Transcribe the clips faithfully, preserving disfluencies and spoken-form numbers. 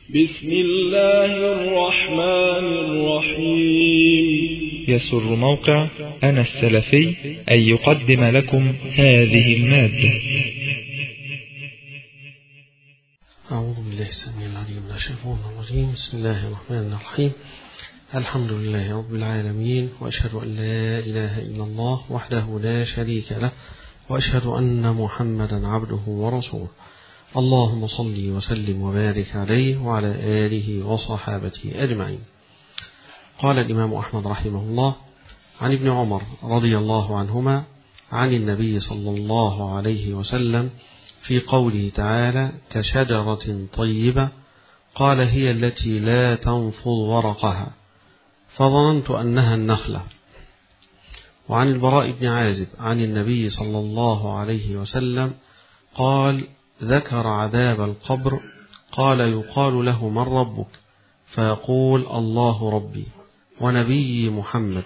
بسم الله الرحمن الرحيم. يسر موقع أنا السلفي أن يقدم لكم هذه المادة. أعوذ بالله السميع العليم من الشيطان الرجيم. بسم الله الرحمن الرحيم. الحمد لله رب العالمين، وأشهد أن لا إله إلا الله وحده لا شريك له، وأشهد أن محمدا عبده ورسوله. اللهم صل وسلم وبارك عليه وعلى آله وصحابته أجمعين. قال الإمام أحمد رحمه الله عن ابن عمر رضي الله عنهما عن النبي صلى الله عليه وسلم في قوله تعالى: كشجرة طيبة، قال: هي التي لا تنفض ورقها، فظننت أنها النخلة. وعن البراء بن عازب عن النبي صلى الله عليه وسلم قال: ذكر عذاب القبر، قال: يقال له: من ربك؟ فيقول: الله ربي ونبي محمد.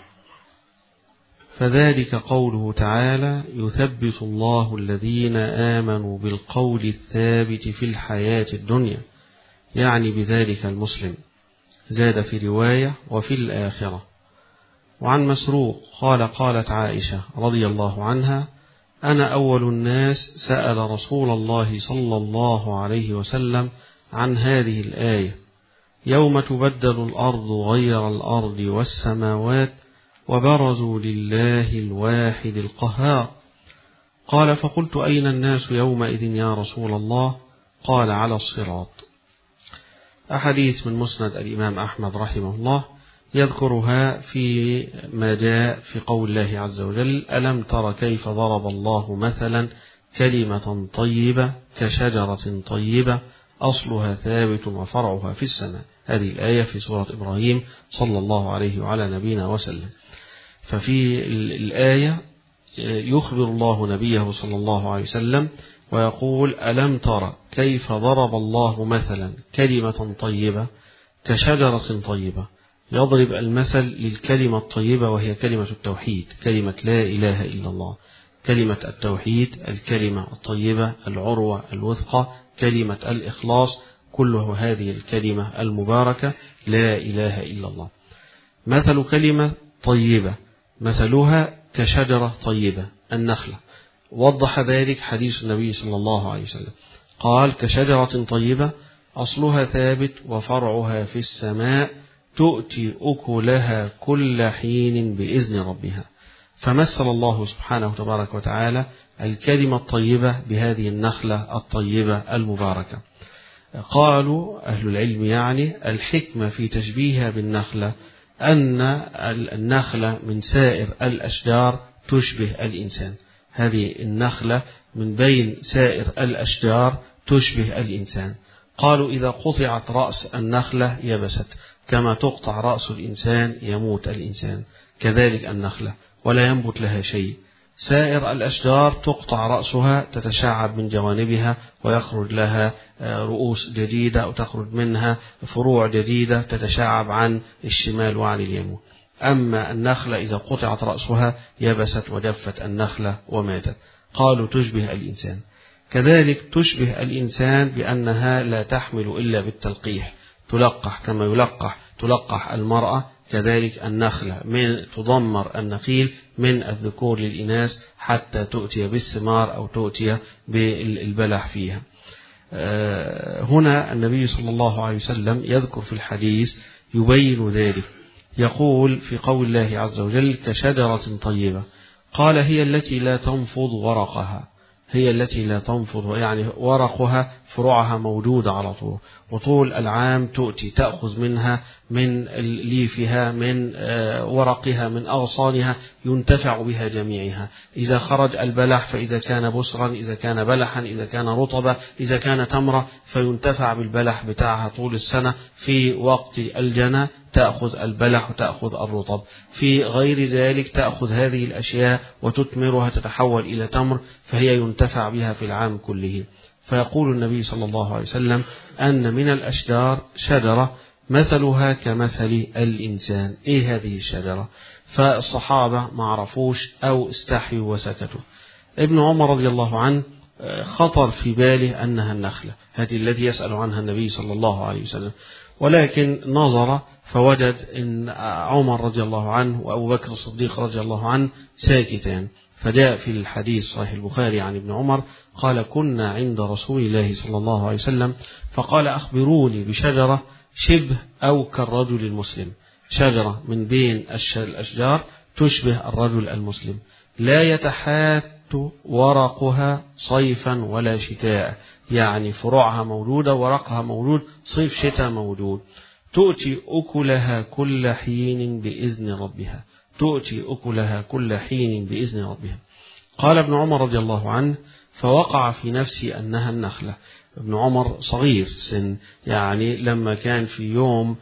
فذلك قوله تعالى: يثبت الله الذين آمنوا بالقول الثابت في الحياة الدنيا، يعني بذلك المسلم. زاد في رواية: وفي الآخرة. وعن مسروق قال: قالت عائشة رضي الله عنها: أنا أول الناس سأل رسول الله صلى الله عليه وسلم عن هذه الآية: يوم تبدل الأرض غير الأرض والسماوات وبرزوا لله الواحد القهار. قال: فقلت: أين الناس يومئذ يا رسول الله؟ قال: على الصراط. أحاديث من مسند الإمام أحمد رحمه الله يذكرها في ما جاء في قول الله عز وجل: ألم تر كيف ضرب الله مثلا كلمة طيبة كشجرة طيبة أصلها ثابت وفرعها في السماء. هذه الآية في سورة إبراهيم صلى الله عليه وعلى نبينا وسلم. ففي الآية يخبر الله نبيه صلى الله عليه وسلم ويقول: ألم تر كيف ضرب الله مثلا كلمة طيبة كشجرة طيبة. يضرب المثل للكلمة الطيبة، وهي كلمة التوحيد، كلمة لا إله إلا الله، كلمة التوحيد، الكلمة الطيبة، العروة الوثقى، كلمة الإخلاص، كله هذه الكلمة المباركة لا إله إلا الله. مثل كلمة طيبة مثلها كشجرة طيبة، النخلة. وضح ذلك حديث النبي صلى الله عليه وسلم، قال: كشجرة طيبة أصلها ثابت وفرعها في السماء تؤتي أكلها كل حين بإذن ربها. فمثل الله سبحانه تبارك وتعالى الكلمة الطيبة بهذه النخلة الطيبة المباركة. قالوا أهل العلم يعني الحكمة في تشبيهها بالنخلة أن النخلة من سائر الأشجار تشبه الإنسان. هذه النخلة من بين سائر الأشجار تشبه الإنسان. قالوا: إذا قطعت رأس النخلة يبست، كما تقطع رأس الإنسان يموت الإنسان، كذلك النخلة ولا ينبت لها شيء. سائر الأشجار تقطع رأسها تتشعب من جوانبها ويخرج لها رؤوس جديدة وتخرج منها فروع جديدة تتشعب عن الشمال وعن اليمين. أما النخلة إذا قطعت رأسها يبست ودفت النخلة وماتت. قالوا: تشبه الإنسان. كذلك تشبه الإنسان بأنها لا تحمل إلا بالتلقيح، تلقح كما يلقح تلقح المرأة، كذلك النخلة من تضمر النخيل من الذكور للإناث حتى تؤتي بالثمار أو تؤتي بالبلح فيها. هنا النبي صلى الله عليه وسلم يذكر في الحديث يبين ذلك، يقول في قول الله عز وجل: كشجرة طيبة، قال: هي التي لا تنفض ورقها، هي التي لا تنفض، يعني ورقها فروعها موجودة على طول، وطول العام تؤتي تأخذ منها من ليفها من ورقها من أغصانها، ينتفع بها جميعها. إذا خرج البلح فإذا كان بسرا، إذا كان بلحا، إذا كان رطبا، إذا كان تمرة، فينتفع بالبلح بتاعها طول السنة. في وقت الجنى تأخذ البلح وتأخذ الرطب، في غير ذلك تأخذ هذه الأشياء وتثمرها تتحول إلى تمر، فهي ينتفع بها في العام كله. فيقول النبي صلى الله عليه وسلم أن من الأشجار شجرة مثلها كمثل الإنسان. إيه هذه الشجرة؟ فالصحابة ما عرفوش أو استحيوا وسكتوا. ابن عمر رضي الله عنه خطر في باله أنها النخلة هذه التي يسأل عنها النبي صلى الله عليه وسلم، ولكن نظر فوجد أن عمر رضي الله عنه وأبو بكر الصديق رضي الله عنه ساكتان، فجاء في الحديث صحيح البخاري عن ابن عمر قال كنا عند رسول الله صلى الله عليه وسلم فقال أخبروني بشجرة شبه أو كالرجل المسلم، شجرة من بين الأشجار تشبه الرجل المسلم لا يتحات ورقها صيفا ولا شتاء، يعني فروعها موجودة ورقها موجود صيف شتاء موجود، تؤتي أكلها كل حين بإذن ربها، تؤتي أكلها كل حين بإذن ربها. قال ابن عمر رضي الله عنه فوقع في نفسي أنها النخلة. ابن عمر صغير سن، يعني لما كان في يوم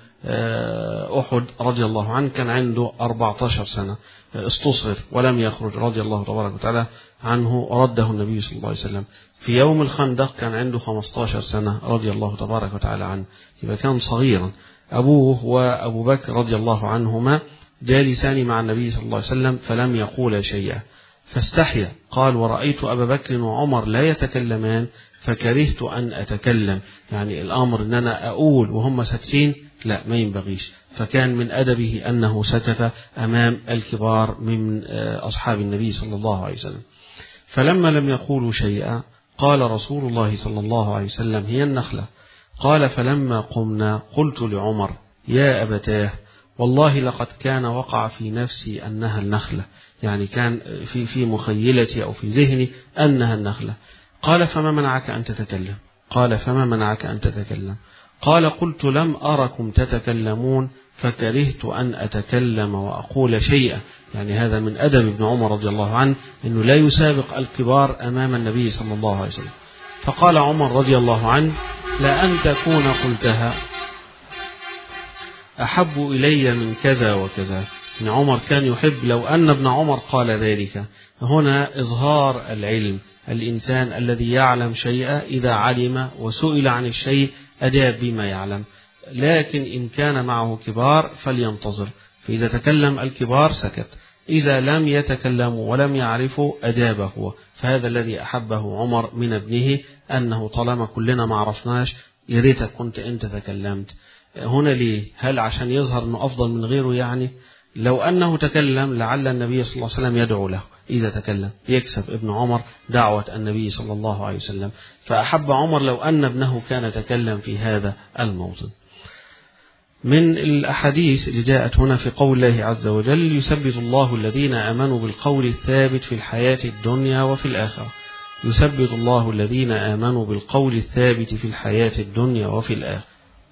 أحد رضي الله عنه كان عنده أربعة عشر سنة، استصغر ولم يخرج رضي الله تبارك وتعالى عنه، رده النبي صلى الله عليه وسلم. في يوم الخندق كان عنده خمسة عشر سنة رضي الله تبارك وتعالى عنه، يبقى كان صغيرا. أبوه وأبو بكر رضي الله عنهما جالسان مع النبي صلى الله عليه وسلم فلم يقولا شيئا، فاستحيا قال ورأيت أبا بكر وعمر لا يتكلمان فكرهت أن أتكلم، يعني الأمر أن أنا أقول وهم ساكتين لا ما ينبغيش، فكان من أدبه أنه سكت أمام الكبار من أصحاب النبي صلى الله عليه وسلم. فلما لم يقولوا شيئا قال رسول الله صلى الله عليه وسلم هي النخلة. قال فلما قمنا قلت لعمر يا أبتاه والله لقد كان وقع في نفسي أنها النخلة، يعني كان في في مخيلتي أو في ذهني أنها النخلة. قال فما منعك أن تتكلم؟ قال فما منعك أن تتكلم؟ قال قلت لم أركم تتكلمون فكرهت أن أتكلم وأقول شيئا، يعني هذا من أدب ابن عمر رضي الله عنه أنه لا يسابق الكبار أمام النبي صلى الله عليه وسلم. فقال عمر رضي الله عنه لأن تكون قلتها أحب إلي من كذا وكذا. إن عمر كان يحب لو أن ابن عمر قال ذلك. هنا إظهار العلم، الإنسان الذي يعلم شيئا إذا علم وسئل عن الشيء أجاب بما يعلم، لكن إن كان معه كبار فلينتظر، فإذا تكلم الكبار سكت، إذا لم يتكلموا ولم يعرفوا أجاب هو. فهذا الذي أحبه عمر من ابنه، أنه طالما كلنا ما عرفناش يا ريتك كنت أنت تكلمت. هنا ليه؟ هل عشان يظهر أنه أفضل من غيره؟ يعني لو أنه تكلم لعل النبي صلى الله عليه وسلم يدعو له، إذا تكلم يكسب ابن عمر دعوة النبي صلى الله عليه وسلم. فأحب عمر لو أن ابنه كان تكلم في هذا الموطن. من الأحاديث اللي جاءت هنا في قول الله عز وجل يثبت الله الذين آمنوا بالقول الثابت في الحياة الدنيا وفي الآخرة. يثبت الله الذين آمنوا بالقول الثابت في الحياة الدنيا وفي الآخرة.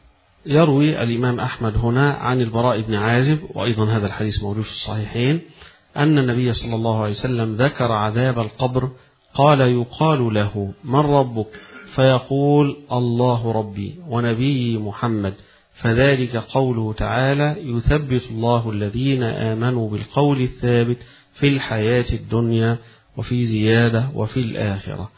يروي الإمام أحمد هنا عن البراء بن عازب، وأيضا هذا الحديث موجود في الصحيحين، أن النبي صلى الله عليه وسلم ذكر عذاب القبر، قال يقال له من ربك؟ فيقول الله ربي ونبي محمد، فذلك قوله تعالى يثبت الله الذين آمنوا بالقول الثابت في الحياة الدنيا وفي زيادة وفي الآخرة.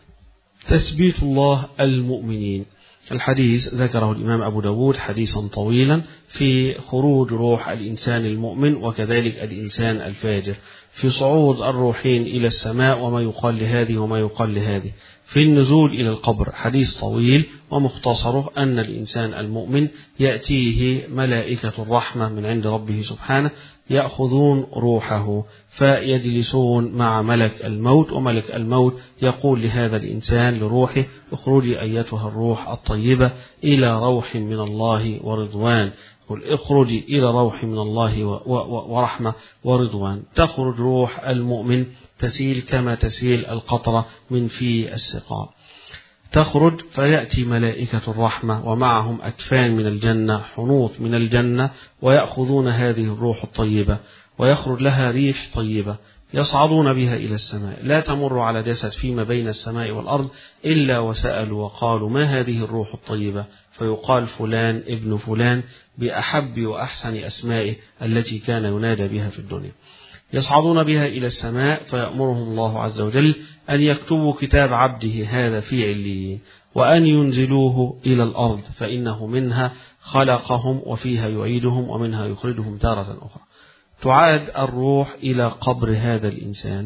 تثبيت الله المؤمنين. الحديث ذكره الإمام أبو داود حديثا طويلا في خروج روح الإنسان المؤمن وكذلك الإنسان الفاجر، في صعود الروحين إلى السماء وما يقال لهذه وما يقال لهذه، في النزول إلى القبر حديث طويل، ومختصره أن الإنسان المؤمن يأتيه ملائكة الرحمة من عند ربه سبحانه يأخذون روحه فيجلسون مع ملك الموت، وملك الموت يقول لهذا الإنسان لروحه اخرجي أيتها الروح الطيبة إلى روح من الله ورضوان، قل اخرجي إلى روح من الله ورحمة ورضوان. تخرج روح المؤمن تسيل كما تسيل القطرة من في السقاء، تخرج فيأتي ملائكة الرحمة ومعهم أكفان من الجنة، حنوط من الجنة، ويأخذون هذه الروح الطيبة ويخرج لها ريح طيبة يصعدون بها إلى السماء، لا تمر على جسد فيما بين السماء والأرض إلا وسألوا وقالوا ما هذه الروح الطيبة؟ فيقال فلان ابن فلان بأحب وأحسن أسمائه التي كان ينادى بها في الدنيا. يصعدون بها إلى السماء فيأمرهم الله عز وجل أن يكتبوا كتاب عبده هذا في عليين، وأن ينزلوه إلى الأرض فإنه منها خلقهم وفيها يعيدهم ومنها يخرجهم تارة أخرى. تعاد الروح إلى قبر هذا الإنسان،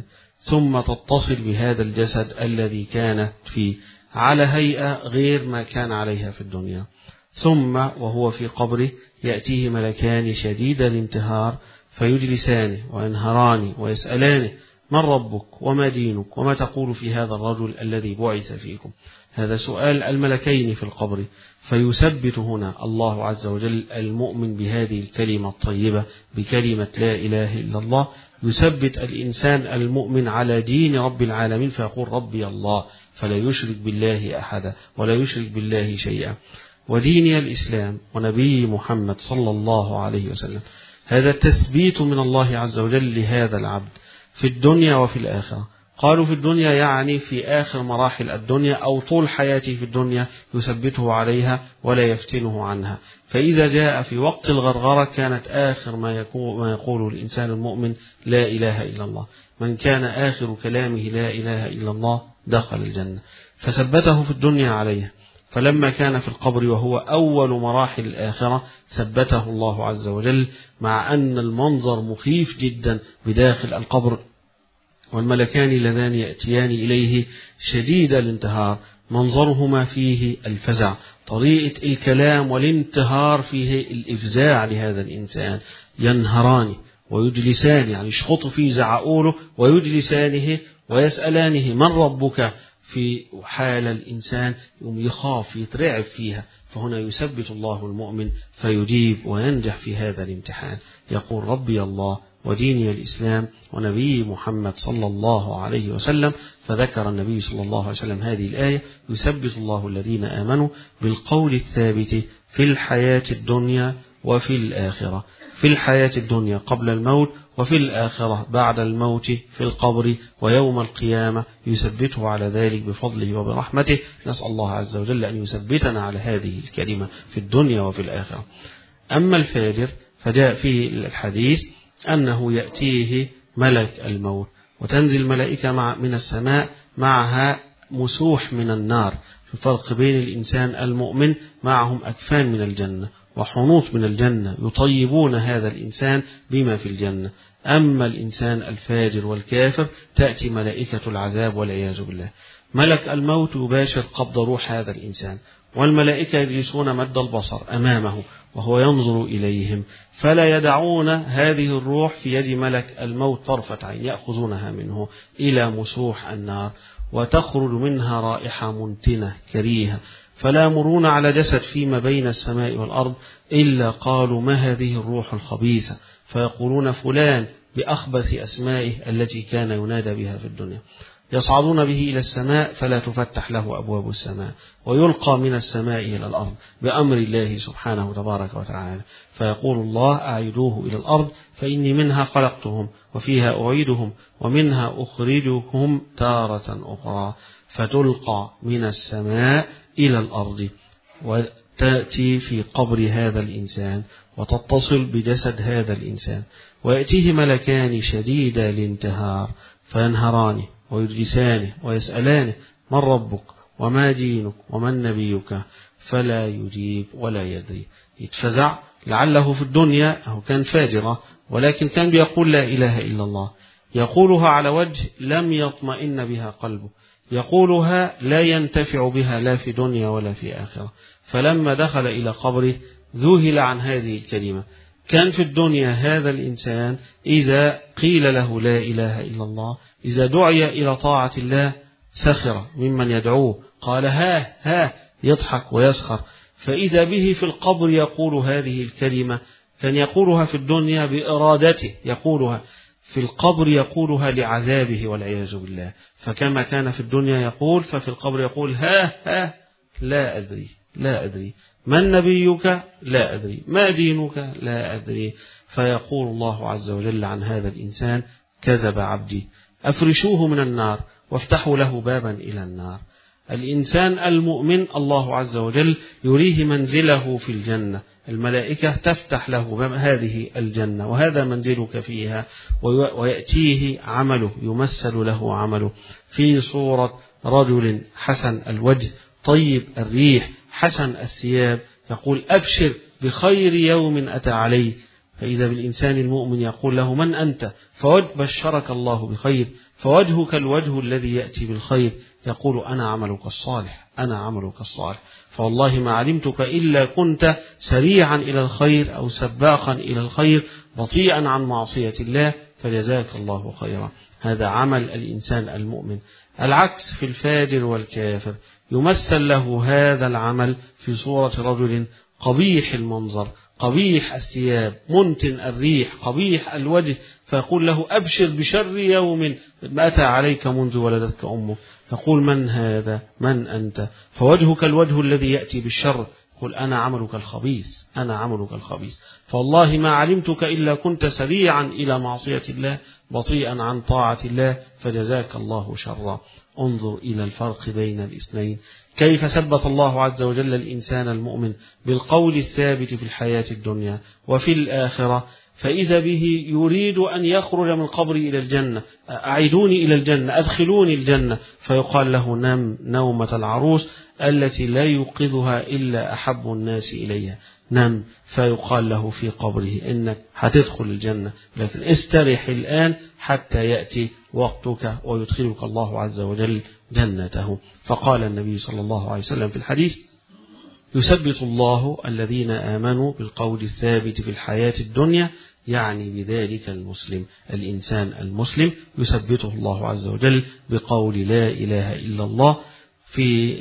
ثم تتصل بهذا الجسد الذي كانت فيه على هيئة غير ما كان عليها في الدنيا. ثم وهو في قبره يأتيه ملكان شديد الانتهار فيجلسانه وينهرانه ويسألانه: من ربك وما دينك وما تقول في هذا الرجل الذي بعث فيكم؟ هذا سؤال الملكين في القبر. فيثبت هنا الله عز وجل المؤمن بهذه الكلمة الطيبة، بكلمة لا إله إلا الله، يثبت الإنسان المؤمن على دين رب العالمين، فيقول: ربي الله، فلا يشرك بالله أحدا ولا يشرك بالله شيئا، وديني الإسلام ونبي محمد صلى الله عليه وسلم. هذا تثبيت من الله عز وجل لهذا العبد في الدنيا وفي الآخرة. قالوا في الدنيا يعني في آخر مراحل الدنيا أو طول حياته في الدنيا يثبته عليها ولا يفتنه عنها. فإذا جاء في وقت الغرغرة كانت آخر ما يقوله الإنسان المؤمن: لا إله إلا الله. من كان آخر كلامه لا إله إلا الله دخل الجنة. فثبته في الدنيا عليها. فلما كان في القبر وهو أول مراحل الآخرة ثبته الله عز وجل، مع أن المنظر مخيف جدا بداخل القبر، والملكان اللذان يأتيان إليه شديد الانتهار، منظرهما فيه الفزع، طريقة الكلام والانتهار فيه الإفزاع لهذا الإنسان. ينهرانه ويجلسانه، يعني يشخط فيه زعقوله، ويجلسانه ويسألانه: من ربك؟ في حال الإنسان يخاف يترعب فيها. فهنا يثبت الله المؤمن فيجيب وينجح في هذا الامتحان، يقول: ربي الله وديني الإسلام ونبي محمد صلى الله عليه وسلم. فذكر النبي صلى الله عليه وسلم هذه الآية: يثبت الله الذين آمنوا بالقول الثابت في الحياة الدنيا وفي الآخرة. في الحياة الدنيا قبل الموت، وفي الآخرة بعد الموت في القبر ويوم القيامة، يثبته على ذلك بفضله وبرحمته. نسأل الله عز وجل أن يثبتنا على هذه الكلمة في الدنيا وفي الآخرة. أما الفاجر فجاء في الحديث أنه يأتيه ملك الموت، وتنزل ملائكة مع من السماء معها مسوح من النار. في فرق بين الإنسان المؤمن معهم أكفان من الجنة وحنوط من الجنة يطيبون هذا الإنسان بما في الجنة. أما الإنسان الفاجر والكافر تأتي ملائكة العذاب والعياذ بالله. ملك الموت يباشر قبض روح هذا الإنسان، والملائكة يجلسون مد البصر أمامه وهو ينظر إليهم، فلا يدعون هذه الروح في يد ملك الموت طرفة عين، يأخذونها منه إلى مسوح النار، وتخرج منها رائحة منتنة كريهة، فلا يمرون على جسد فيما بين السماء والأرض إلا قالوا: ما هذه الروح الخبيثة؟ فيقولون: فلان، بأخبث أسمائه التي كان ينادى بها في الدنيا. يصعدون به إلى السماء فلا تفتح له أبواب السماء، ويلقى من السماء إلى الأرض بأمر الله سبحانه تبارك وتعالى. فيقول الله: أعيدوه إلى الأرض فإني منها خلقتهم وفيها أعيدهم ومنها أخرجهم تارة أخرى. فتلقى من السماء إلى الأرض، وتأتي في قبر هذا الإنسان وتتصل بجسد هذا الإنسان، ويأتيه ملكان شديد الانتهار فينهرانه ويجلسانه ويسألانه: من ربك وما دينك ومن نبيك؟ فلا يجيب ولا يدري. يتفزع، لعله في الدنيا هو كان فاجرة، ولكن كان بيقول لا إله إلا الله، يقولها على وجه لم يطمئن بها قلبه، يقولها لا ينتفع بها لا في دنيا ولا في آخرة. فلما دخل إلى قبره ذهل عن هذه الكلمة. كان في الدنيا هذا الإنسان إذا قيل له لا إله إلا الله، إذا دعي إلى طاعة الله سخر ممن يدعوه، قال ها ها، يضحك ويسخر. فإذا به في القبر يقول هذه الكلمة، كان يقولها في الدنيا بإرادته، يقولها في القبر يقولها لعذابه والعياذ بالله. فكما كان في الدنيا يقول، ففي القبر يقول ها ها، لا أدري لا أدري، من نبيك؟ لا أدري، ما دينك؟ لا أدري. فيقول الله عز وجل عن هذا الإنسان: كذب عبدي، أفرشوه من النار وافتحوا له بابا إلى النار. الإنسان المؤمن الله عز وجل يريه منزله في الجنة، الملائكة تفتح له هذه الجنة وهذا منزلك فيها، ويأتيه عمله، يمثل له عمله في صورة رجل حسن الوجه طيب الريح حسن الثياب، يقول: أبشر بخير يوم أتى علي، فإذا بالإنسان المؤمن يقول له من أنت؟ فبشرك الله بخير، فوجهك الوجه الذي يأتي بالخير، يقول أنا عملك الصالح، أنا عملك الصالح، فوالله ما علمتك إلا كنت سريعا إلى الخير أو سباقا إلى الخير بطيئا عن معصية الله، فجزاك الله خيرا. هذا عمل الإنسان المؤمن. العكس في الفاجر والكافر، يمثل له هذا العمل في صورة رجل قبيح المنظر، قبيح الثياب، منتن الريح، قبيح الوجه، فيقول له أبشر بشر يوم أتى عليك منذ ولدتك أمك، يقول من هذا؟ من أنت؟ فوجهك الوجه الذي يأتي بالشر، قل أنا عملك الخبيث، أنا عملك الخبيث، فوالله ما علمتك إلا كنت سريعا إلى معصية الله بطيئا عن طاعة الله، فجزاك الله شرا. انظر إلى الفرق بين الاثنين، كيف ثبت الله عز وجل الإنسان المؤمن بالقول الثابت في الحياة الدنيا وفي الآخرة، فإذا به يريد أن يخرج من قبري إلى الجنة، أعيدوني إلى الجنة، أدخلوني الجنة، فيقال له نم نومة العروس التي لا يوقظها إلا أحب الناس إليها، نم، فيقال له في قبره إنك هتدخل الجنة، لكن استرح الآن حتى يأتي وقتك ويدخلك الله عز وجل جنته. فقال النبي صلى الله عليه وسلم في الحديث: يثبت الله الذين آمنوا بالقول الثابت في الحياة الدنيا، يعني بذلك المسلم، الإنسان المسلم يثبته الله عز وجل بقول لا إله إلا الله. في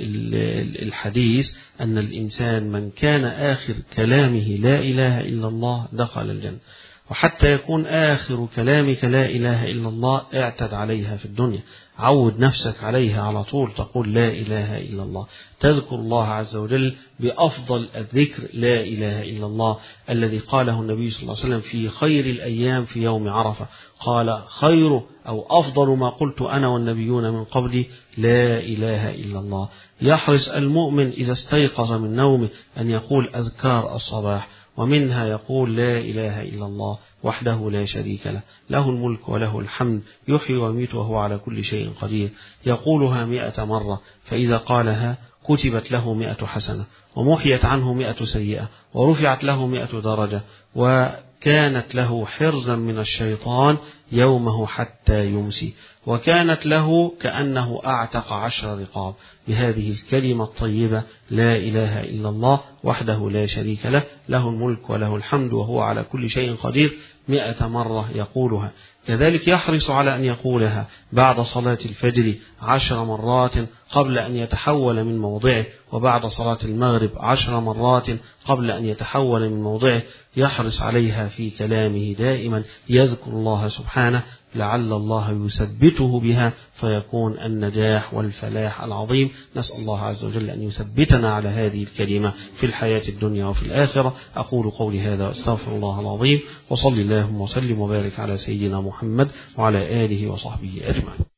الحديث أن الإنسان من كان آخر كلامه لا إله إلا الله دخل الجنة، وحتى يكون آخر كلامك لا إله إلا الله اعتد عليها في الدنيا، عود نفسك عليها على طول، تقول لا إله إلا الله، تذكر الله عز وجل بأفضل الذكر لا إله إلا الله الذي قاله النبي صلى الله عليه وسلم في خير الأيام في يوم عرفة، قال خير أو أفضل ما قلت أنا والنبيون من قبلي لا إله إلا الله. يحرص المؤمن إذا استيقظ من نومه أن يقول أذكار الصباح، ومنها يقول لا إله إلا الله وحده لا شريك له، له الملك وله الحمد، يحيي ويميت وهو على كل شيء قدير، يقولها مئة مرة، فإذا قالها كتبت له مئة حسنة، ومحيت عنه مئة سيئة، ورفعت له مئة درجة، وكانت له حرزا من الشيطان يومه حتى يمسي، وكانت له كأنه أعتق عشر رقاب بهذه الكلمة الطيبة لا إله إلا الله وحده لا شريك له، له الملك وله الحمد وهو على كل شيء قدير، مئة مرة يقولها. كذلك يحرص على أن يقولها بعد صلاة الفجر عشر مرات قبل أن يتحول من موضعه، وبعد صلاة المغرب عشر مرات قبل أن يتحول من موضعه، يحرص عليها في كلامه دائما، يذكر الله سبحانه لعل الله يثبته بها فيكون النجاح والفلاح العظيم. نسأل الله عز وجل أن يثبتنا على هذه الكلمة في الحياة الدنيا وفي الآخرة. أقول قولي هذا وأستغفر الله العظيم، وصلي اللهم وسلم وبارك على سيدنا محمد وعلى آله وصحبه أجمعين.